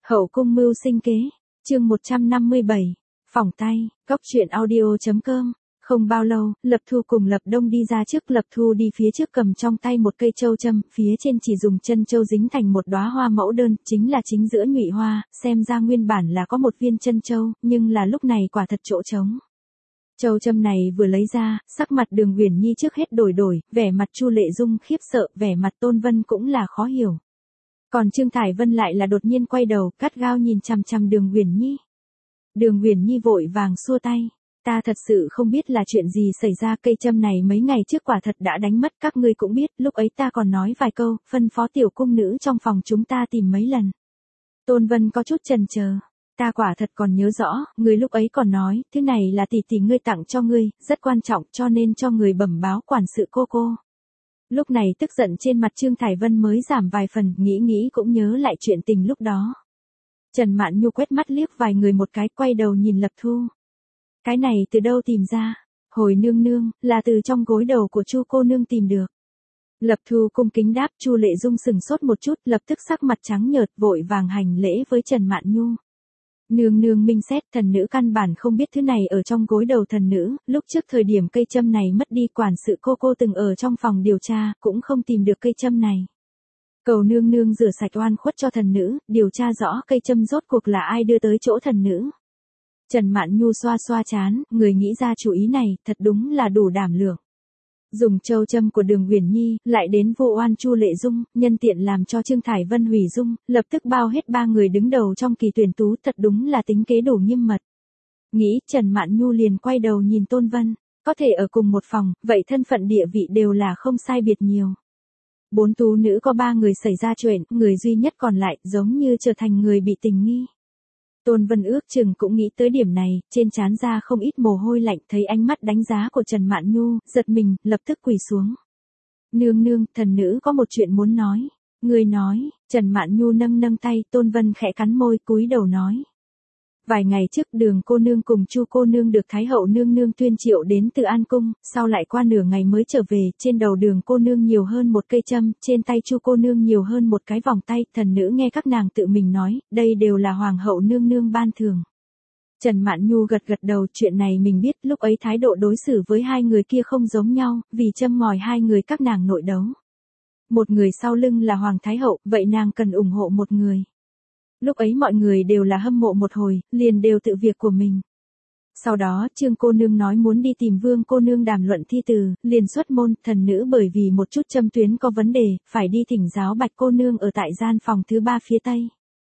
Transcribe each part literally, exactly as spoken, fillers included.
Hậu cung mưu sinh kế, chương một trăm năm mươi bảy, phỏng tay, góc truyện audio.com. Không bao lâu, Lập Thu cùng Lập Đông đi ra trước. Lập Thu đi phía trước cầm trong tay một cây châu châm, phía trên chỉ dùng chân châu dính thành một đóa hoa mẫu đơn, chính là chính giữa nhụy hoa, xem ra nguyên bản là có một viên chân châu, nhưng là lúc này quả thật chỗ trống. Châu châm này vừa lấy ra, sắc mặt Đường Uyển Nhi trước hết đổi đổi, vẻ mặt Chu Lệ Dung khiếp sợ, vẻ mặt Tôn Vân cũng là khó hiểu. Còn Trương Thải Vân lại là đột nhiên quay đầu, gắt gao nhìn chằm chằm Đường Uyển Nhi. Đường Uyển Nhi vội vàng xua tay. Ta thật sự không biết là chuyện gì xảy ra, cây châm này mấy ngày trước quả thật đã đánh mất, các ngươi cũng biết, lúc ấy ta còn nói vài câu, phân phó tiểu cung nữ trong phòng chúng ta tìm mấy lần. Tôn Vân có chút chần chờ. Ta quả thật còn nhớ rõ, người lúc ấy còn nói, thứ này là tỷ tỷ ngươi tặng cho ngươi, rất quan trọng cho nên cho người bẩm báo quản sự cô cô. Lúc này tức giận trên mặt Trương Thải Vân mới giảm vài phần, nghĩ nghĩ cũng nhớ lại chuyện tình lúc đó. Trần Mạn Nhu quét mắt liếc vài người một cái, quay đầu nhìn Lập Thu. Cái này từ đâu tìm ra? Hồi nương nương, là từ trong gối đầu của Chu cô nương tìm được. Lập Thu cung kính đáp. Chu Lệ Dung sừng sốt một chút, lập tức sắc mặt trắng nhợt, vội vàng hành lễ với Trần Mạn Nhu. Nương nương minh xét, thần nữ căn bản không biết thứ này ở trong gối đầu thần nữ, lúc trước thời điểm cây châm này mất đi, quản sự cô cô từng ở trong phòng điều tra, cũng không tìm được cây châm này. Cầu nương nương rửa sạch oan khuất cho thần nữ, điều tra rõ cây châm rốt cuộc là ai đưa tới chỗ thần nữ. Trần Mạn Nhu xoa xoa chán, người nghĩ ra chủ ý này, thật đúng là đủ đảm lượng. Dùng châu châm của Đường Uyển Nhi, lại đến vô oan Chu Lệ Dung, nhân tiện làm cho Trương Thải Vân hủy dung, lập tức bao hết ba người đứng đầu trong kỳ tuyển tú, thật đúng là tính kế đủ nghiêm mật. Nghĩ, Trần Mạn Nhu liền quay đầu nhìn Tôn Vân, có thể ở cùng một phòng, vậy thân phận địa vị đều là không sai biệt nhiều. Bốn tú nữ có ba người xảy ra chuyện, người duy nhất còn lại giống như trở thành người bị tình nghi. Tôn Vân ước chừng cũng nghĩ tới điểm này, trên trán ra không ít mồ hôi lạnh, thấy ánh mắt đánh giá của Trần Mạn Nhu, giật mình, lập tức quỳ xuống. Nương nương, thần nữ có một chuyện muốn nói. Người nói. Trần Mạn Nhu nâng nâng tay, Tôn Vân khẽ cắn môi, cúi đầu nói. Vài ngày trước Đường cô nương cùng Chu cô nương được Thái hậu nương nương tuyên triệu đến từ An cung, sau lại qua nửa ngày mới trở về, trên đầu Đường cô nương nhiều hơn một cây châm, trên tay Chu cô nương nhiều hơn một cái vòng tay, thần nữ nghe các nàng tự mình nói, đây đều là hoàng hậu nương nương ban thưởng. Trần Mạn Nhu gật gật đầu, chuyện này mình biết, lúc ấy thái độ đối xử với hai người kia không giống nhau, vì châm ngòi hai người các nàng nội đấu. Một người sau lưng là Hoàng Thái hậu, vậy nàng cần ủng hộ một người. Lúc ấy mọi người đều là hâm mộ một hồi, liền đều tự việc của mình. Sau đó, Trương cô nương nói muốn đi tìm Vương cô nương đàm luận thi từ, liền xuất môn, thần nữ bởi vì một chút châm tuyến có vấn đề, phải đi thỉnh giáo Bạch cô nương ở tại gian phòng thứ ba phía tây.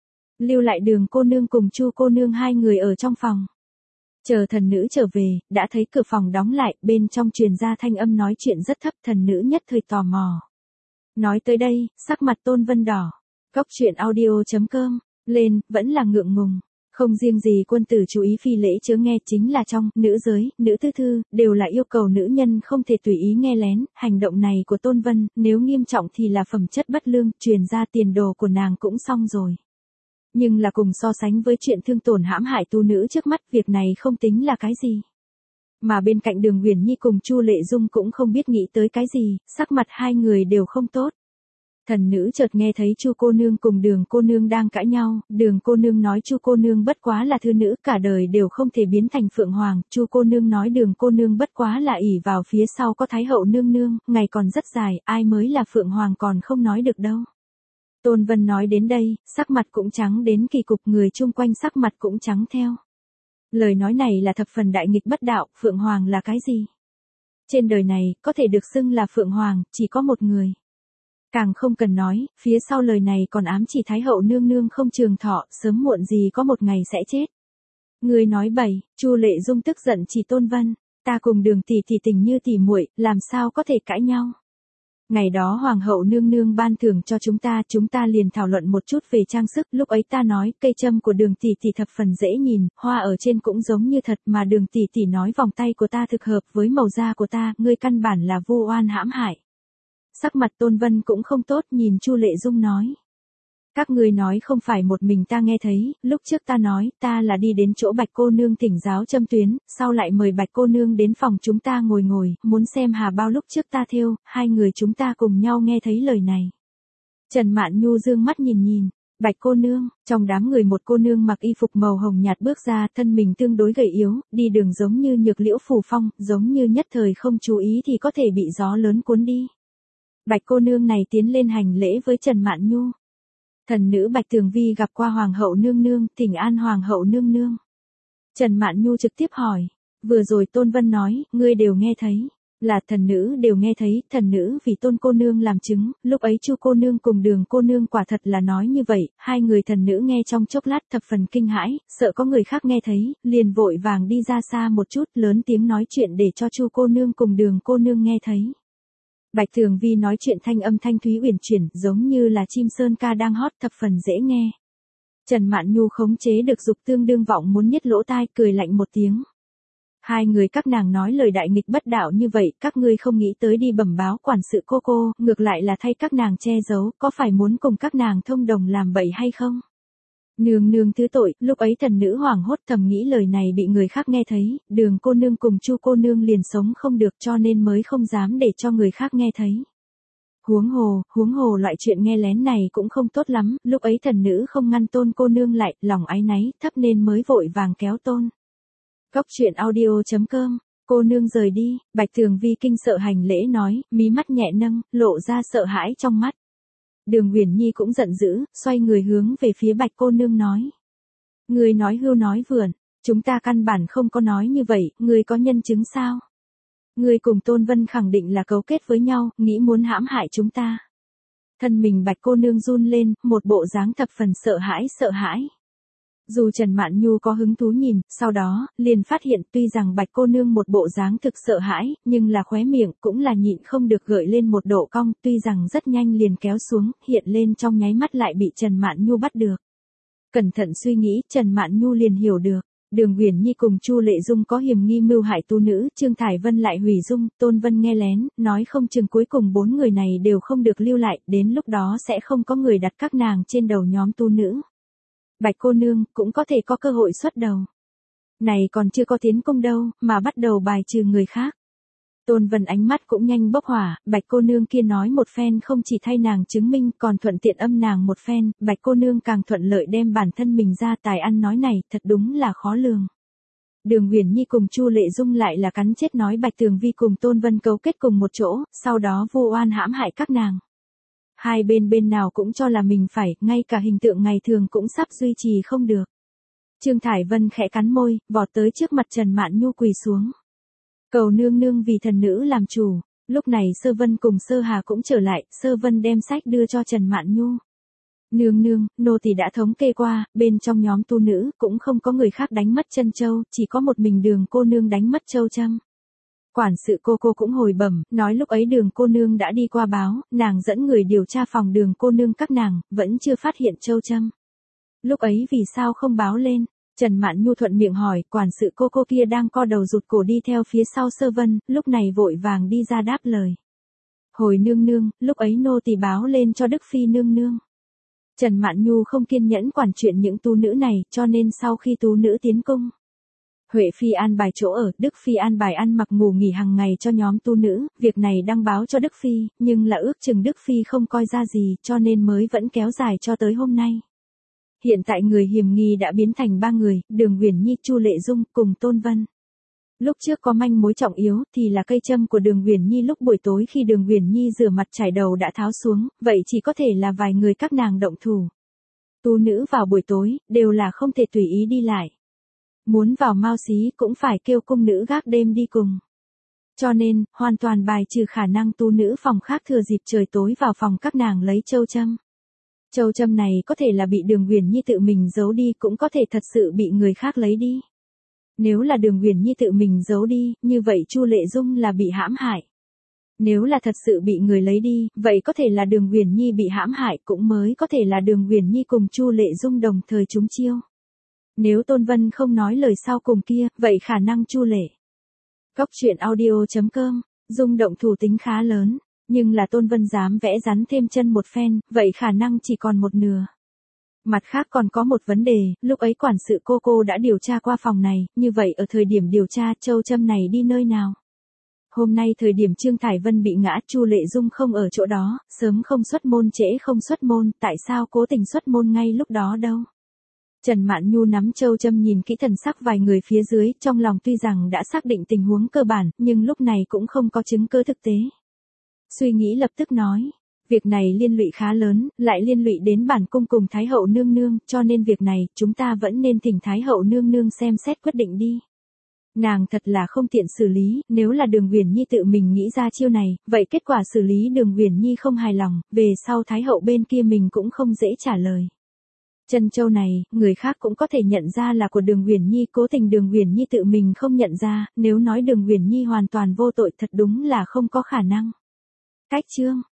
Lưu lại Đường cô nương cùng Chu cô nương hai người ở trong phòng. Chờ thần nữ trở về, đã thấy cửa phòng đóng lại, bên trong truyền ra thanh âm nói chuyện rất thấp, thần nữ nhất thời tò mò. Nói tới đây, sắc mặt Tôn Vân đỏ. Góc truyện audio.com. Lên, vẫn là ngượng ngùng. Không riêng gì quân tử chú ý phi lễ chớ nghe, chính là trong, nữ giới, nữ thư thư, đều là yêu cầu nữ nhân không thể tùy ý nghe lén, hành động này của Tôn Vân, nếu nghiêm trọng thì là phẩm chất bất lương, truyền ra tiền đồ của nàng cũng xong rồi. Nhưng là cùng so sánh với chuyện thương tổn hãm hại tu nữ trước mắt, việc này không tính là cái gì. Mà bên cạnh Đường Uyển Nhi cùng Chu Lệ Dung cũng không biết nghĩ tới cái gì, sắc mặt hai người đều không tốt. Thần nữ chợt nghe thấy Chu cô nương cùng Đường cô nương đang cãi nhau, Đường cô nương nói Chu cô nương bất quá là thư nữ, cả đời đều không thể biến thành phượng hoàng, Chu cô nương nói Đường cô nương bất quá là ỷ vào phía sau có Thái hậu nương nương, ngày còn rất dài, ai mới là phượng hoàng còn không nói được đâu. Tôn Vân nói đến đây, sắc mặt cũng trắng đến kỳ cục, người chung quanh sắc mặt cũng trắng theo. Lời nói này là thập phần đại nghịch bất đạo, phượng hoàng là cái gì? Trên đời này, có thể được xưng là phượng hoàng, chỉ có một người. Càng không cần nói, phía sau lời này còn ám chỉ Thái hậu nương nương không trường thọ, sớm muộn gì có một ngày sẽ chết. Người nói bậy. Chu Lệ Dung tức giận chỉ Tôn Vân, ta cùng Đường tỷ tỷ tình như tỷ muội, làm sao có thể cãi nhau. Ngày đó hoàng hậu nương nương ban thưởng cho chúng ta, chúng ta liền thảo luận một chút về trang sức, lúc ấy ta nói, cây châm của Đường tỷ tỷ thập phần dễ nhìn, hoa ở trên cũng giống như thật, mà Đường tỷ tỷ nói vòng tay của ta thực hợp với màu da của ta, ngươi căn bản là vô oan hãm hại. Sắc mặt Tôn Vân cũng không tốt, nhìn Chu Lệ Dung nói. Các ngươi nói không phải một mình ta nghe thấy, lúc trước ta nói, ta là đi đến chỗ Bạch cô nương thỉnh giáo châm tuyến, sau lại mời Bạch cô nương đến phòng chúng ta ngồi ngồi, muốn xem hà bao lúc trước ta thêu, hai người chúng ta cùng nhau nghe thấy lời này. Trần Mạn Nhu dương mắt nhìn nhìn, Bạch cô nương, trong đám người một cô nương mặc y phục màu hồng nhạt bước ra, thân mình tương đối gầy yếu, đi đường giống như nhược liễu phù phong, giống như nhất thời không chú ý thì có thể bị gió lớn cuốn đi. Bạch cô nương này tiến lên hành lễ với Trần Mạn Nhu. Thần nữ Bạch Tường Vi gặp qua Hoàng hậu nương nương, thỉnh an Hoàng hậu nương nương. Trần Mạn Nhu trực tiếp hỏi, vừa rồi Tôn Vân nói, ngươi đều nghe thấy. Là thần nữ đều nghe thấy, thần nữ vì Tôn cô nương làm chứng, lúc ấy Chu cô nương cùng Đường cô nương quả thật là nói như vậy, hai người thần nữ nghe trong chốc lát thập phần kinh hãi, sợ có người khác nghe thấy, liền vội vàng đi ra xa một chút, lớn tiếng nói chuyện để cho Chu cô nương cùng Đường cô nương nghe thấy. Bạch Tường Vi nói chuyện thanh âm thanh thúy uyển chuyển, giống như là chim sơn ca đang hót, thập phần dễ nghe. Trần Mạn Nhu khống chế được dục tương đương vọng muốn nhét lỗ tai, cười lạnh một tiếng. Hai người các nàng nói lời đại nghịch bất đạo như vậy, các ngươi không nghĩ tới đi bẩm báo quản sự cô cô, ngược lại là thay các nàng che giấu, có phải muốn cùng các nàng thông đồng làm bậy hay không? Nương nương thứ tội, lúc ấy thần nữ hoảng hốt thầm nghĩ lời này bị người khác nghe thấy, Đường cô nương cùng Chu cô nương liền sống không được cho nên mới không dám để cho người khác nghe thấy. Huống hồ, huống hồ loại chuyện nghe lén này cũng không tốt lắm, lúc ấy thần nữ không ngăn Tôn cô nương lại, lòng áy náy, thấp nên mới vội vàng kéo Tôn. Cốc truyện audio chấm com, cô nương rời đi, Bạch Tường Vi kinh sợ hành lễ nói, mí mắt nhẹ nâng, lộ ra sợ hãi trong mắt. Đường Uyển Nhi cũng giận dữ, xoay người hướng về phía Bạch cô nương nói. Người nói hưu nói vượn, chúng ta căn bản không có nói như vậy, người có nhân chứng sao? Người cùng Tôn Vân khẳng định là cấu kết với nhau, nghĩ muốn hãm hại chúng ta. Thân mình Bạch cô nương run lên, một bộ dáng thập phần sợ hãi sợ hãi. Dù Trần Mạn Nhu có hứng thú nhìn, sau đó, liền phát hiện tuy rằng Bạch cô nương một bộ dáng thực sợ hãi, nhưng là khóe miệng cũng là nhịn không được gợi lên một độ cong, tuy rằng rất nhanh liền kéo xuống, hiện lên trong nháy mắt lại bị Trần Mạn Nhu bắt được. Cẩn thận suy nghĩ, Trần Mạn Nhu liền hiểu được, Đường Uyển Nhi cùng Chu Lệ Dung có hiểm nghi mưu hại tu nữ, Trương Thải Vân lại hủy dung, Tôn Vân nghe lén, nói không chừng cuối cùng bốn người này đều không được lưu lại, đến lúc đó sẽ không có người đặt các nàng trên đầu nhóm tu nữ. Bạch cô nương cũng có thể có cơ hội xuất đầu. Này còn chưa có tiến công đâu, mà bắt đầu bài trừ người khác. Tôn Vân ánh mắt cũng nhanh bốc hỏa, Bạch cô nương kia nói một phen không chỉ thay nàng chứng minh còn thuận tiện âm nàng một phen, Bạch cô nương càng thuận lợi đem bản thân mình ra tài ăn nói này, thật đúng là khó lường. Đường Uyển Nhi cùng Chu Lệ Dung lại là cắn chết nói Bạch Tường Vi cùng Tôn Vân cấu kết cùng một chỗ, sau đó vu oan hãm hại các nàng. Hai bên bên nào cũng cho là mình phải, ngay cả hình tượng ngày thường cũng sắp duy trì không được. Trương Thải Vân khẽ cắn môi, vọt tới trước mặt Trần Mạn Nhu quỳ xuống. Cầu nương nương vì thần nữ làm chủ, lúc này Sơ Vân cùng Sơ Hà cũng trở lại, Sơ Vân đem sách đưa cho Trần Mạn Nhu. Nương nương, nô tỳ đã thống kê qua, bên trong nhóm tu nữ, cũng không có người khác đánh mất chân châu, chỉ có một mình Đường cô nương đánh mất châu châm. Quản sự cô cô cũng hồi bẩm, nói lúc ấy Đường cô nương đã đi qua báo, nàng dẫn người điều tra phòng Đường cô nương các nàng, vẫn chưa phát hiện châu châm. Lúc ấy vì sao không báo lên? Trần Mạn Nhu thuận miệng hỏi, quản sự cô cô kia đang co đầu rụt cổ đi theo phía sau Sơ Vân, lúc này vội vàng đi ra đáp lời. Hồi nương nương, lúc ấy nô tỳ báo lên cho Đức Phi nương nương. Trần Mạn Nhu không kiên nhẫn quản chuyện những tu nữ này, cho nên sau khi tu nữ tiến cung, Huệ Phi an bài chỗ ở, Đức Phi an bài ăn mặc ngủ nghỉ hàng ngày cho nhóm tu nữ, việc này đăng báo cho Đức Phi, nhưng là ước chừng Đức Phi không coi ra gì, cho nên mới vẫn kéo dài cho tới hôm nay. Hiện tại người hiểm nghi đã biến thành ba người, Đường Uyển Nhi, Chu Lệ Dung cùng Tôn Vân. Lúc trước có manh mối trọng yếu thì là cây châm của Đường Uyển Nhi lúc buổi tối khi Đường Uyển Nhi rửa mặt chải đầu đã tháo xuống, vậy chỉ có thể là vài người các nàng động thủ. Tu nữ vào buổi tối, đều là không thể tùy ý đi lại. Muốn vào Mao Xí cũng phải kêu cung nữ gác đêm đi cùng. Cho nên, hoàn toàn bài trừ khả năng tu nữ phòng khác thừa dịp trời tối vào phòng các nàng lấy châu châm. Châu châm này có thể là bị Đường Uyển Nhi tự mình giấu đi, cũng có thể thật sự bị người khác lấy đi. Nếu là Đường Uyển Nhi tự mình giấu đi, như vậy Chu Lệ Dung là bị hãm hại. Nếu là thật sự bị người lấy đi, vậy có thể là Đường Uyển Nhi bị hãm hại, cũng mới có thể là Đường Uyển Nhi cùng Chu Lệ Dung đồng thời trúng chiêu. Nếu Tôn Vân không nói lời sau cùng kia, vậy khả năng Chu Lệ. Cốc truyện audio chấm com, Dung động thủ tính khá lớn, nhưng là Tôn Vân dám vẽ rắn thêm chân một phen, vậy khả năng chỉ còn một nửa. Mặt khác còn có một vấn đề, lúc ấy quản sự cô cô đã điều tra qua phòng này, như vậy ở thời điểm điều tra châu châm này đi nơi nào? hôm nay thời điểm Trương Thải Vân bị ngã, Chu Lệ Dung không ở chỗ đó, sớm không xuất môn trễ không xuất môn, tại sao cố tình xuất môn ngay lúc đó đâu? Trần Mạn Nhu nắm châu châm nhìn kỹ thần sắc vài người phía dưới, trong lòng tuy rằng đã xác định tình huống cơ bản, nhưng lúc này cũng không có chứng cứ thực tế. Suy nghĩ lập tức nói, việc này liên lụy khá lớn, lại liên lụy đến bản cung cùng Thái hậu nương nương, cho nên việc này, chúng ta vẫn nên thỉnh Thái hậu nương nương xem xét quyết định đi. Nàng thật là không tiện xử lý, nếu là Đường Uyển Nhi tự mình nghĩ ra chiêu này, vậy kết quả xử lý Đường Uyển Nhi không hài lòng, về sau Thái hậu bên kia mình cũng không dễ trả lời. Chân châu này, người khác cũng có thể nhận ra là của Đường Uyển Nhi, cố tình Đường Uyển Nhi tự mình không nhận ra, nếu nói Đường Uyển Nhi hoàn toàn vô tội thật đúng là không có khả năng. Cách chương